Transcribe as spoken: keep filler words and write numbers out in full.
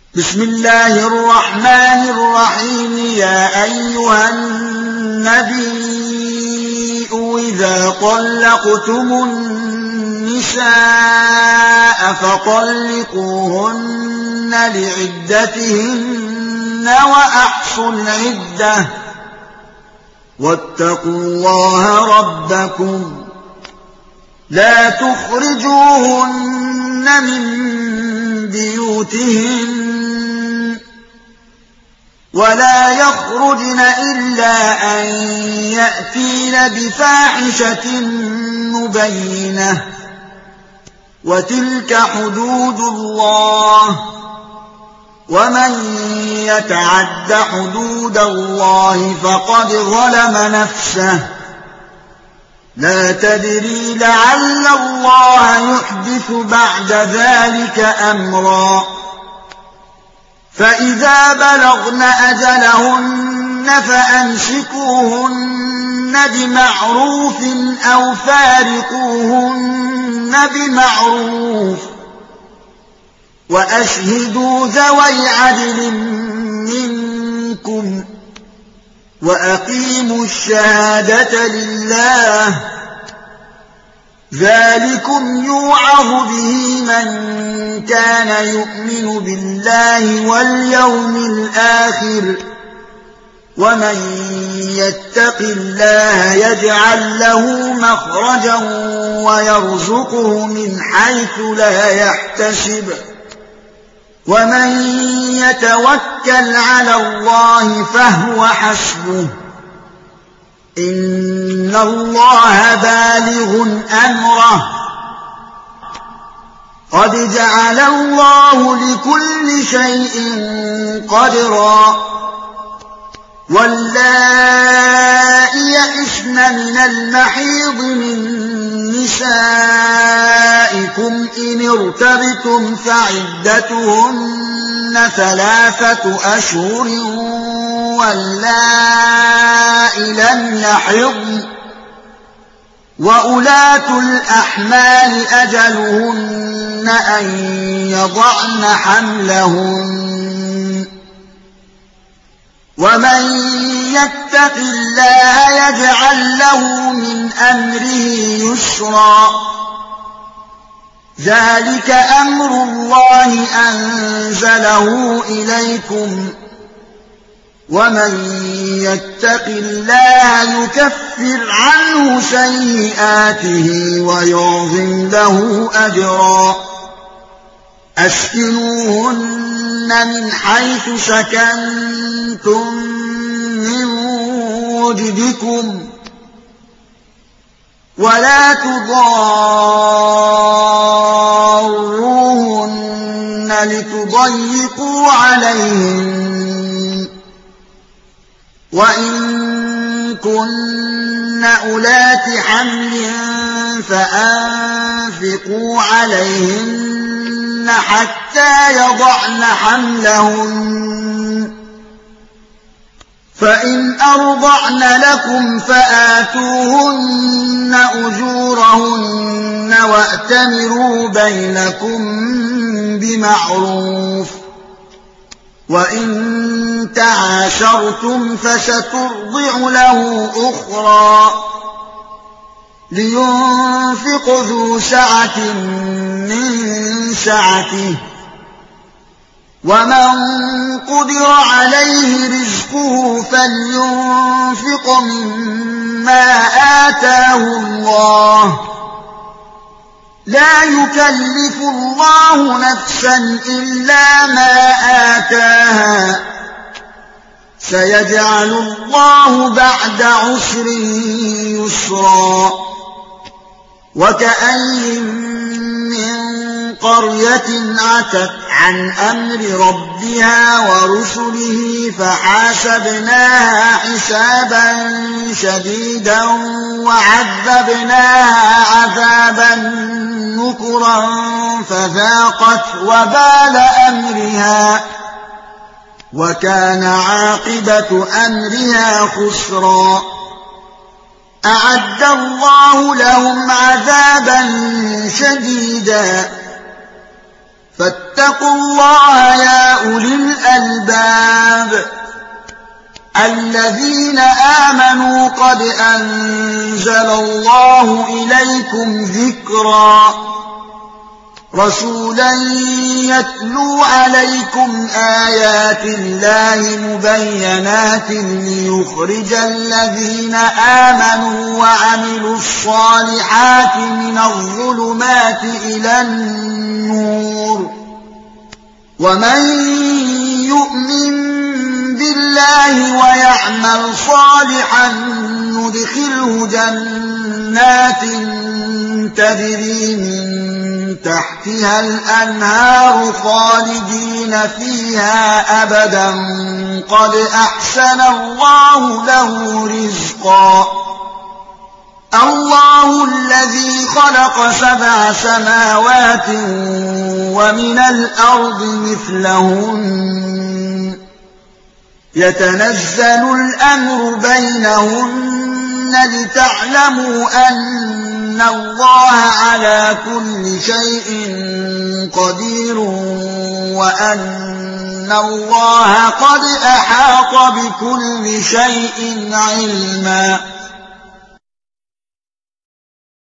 بسم الله الرحمن الرحيم يا أيها النبي إذا طلقتم النساء فطلقوهن لعدتهن وأحصوا العدة واتقوا الله ربكم لا تخرجوهن من بيوتهن ولا يخرجن إلا أن يأتين بفاحشة مبينة وتلك حدود الله ومن يتعد حدود الله فقد ظلم نفسه لا تدري لعل الله يحدث بعد ذلك أمرا فإذا بلغن أجلهن فأمسكوهن بمعروف أو فارقوهن بمعروف وأشهدوا ذوي عدل منكم وأقيموا الشهادة لله ذلكم يوعظ به من كان يؤمن بالله واليوم الآخر ومن يتق الله يجعل له مخرجا ويرزقه من حيث لا يحتسب ومن يتوكل على الله فهو حسبه إن الله بالغ أمره قد جعل الله لكل شيء قدرا واللائي يئسن من المحيض من نسائكم إن ارتبتم فعدتهن ثلاثة أشهر واللائي لم يحضن وأولاة الأحمال أجلهن أن يضعن حملهن ومن يتق الله يجعل له من أمره يسرا ذلك أمر الله أنزله إليكم ومن يتق الله يكفر عنه سيئاته ويعظم له أجرا أسكنوهن من حيث سكنتم من وجدكم ولا تضاروهن لتضيقوا عليهن وإن كن أولات حمل فأنفقوا عليهن حتى يضعن حملهن فإن أرضعن لكم فآتوهن أجورهن وأتمروا بينكم بمعروف وإن تعاشرتم فسترضع له أخرى لينفق ذو سعة من سعته ومن قدر عليه رزقه فلينفق مما آتاه الله لا يكلف الله نفسا إلا ما آتاها سيجعل الله بعد عسر يسرا وكأين من قرية عتت عن أمر ربها ورسله فحاسبناها حسابا شديدا وعذبناها عذابا نكرا فذاقت وبال أمرها وكان عاقبة أمرها خسرا أعد الله لهم عذابا شديدا فاتقوا الله يا أولي الألباب الذين آمنوا قد أنزل الله إليكم ذكرا رسولا يتلو عليكم آيات الله مبينات ليخرج الذين آمنوا وعملوا الصالحات من الظلمات إلى النور ومن يؤمن بالله ويعمل صالحا ندخله جنات تجري من تحتها الأنهار خالدين فيها أبدا قد أحسن الله له رزقا الله الذي خلق سبع سماوات ومن الأرض مثلهن يتنزل الأمر بينهن لتعلموا أن الله على كل شيء قدير وأن الله قد أحاط بكل شيء علما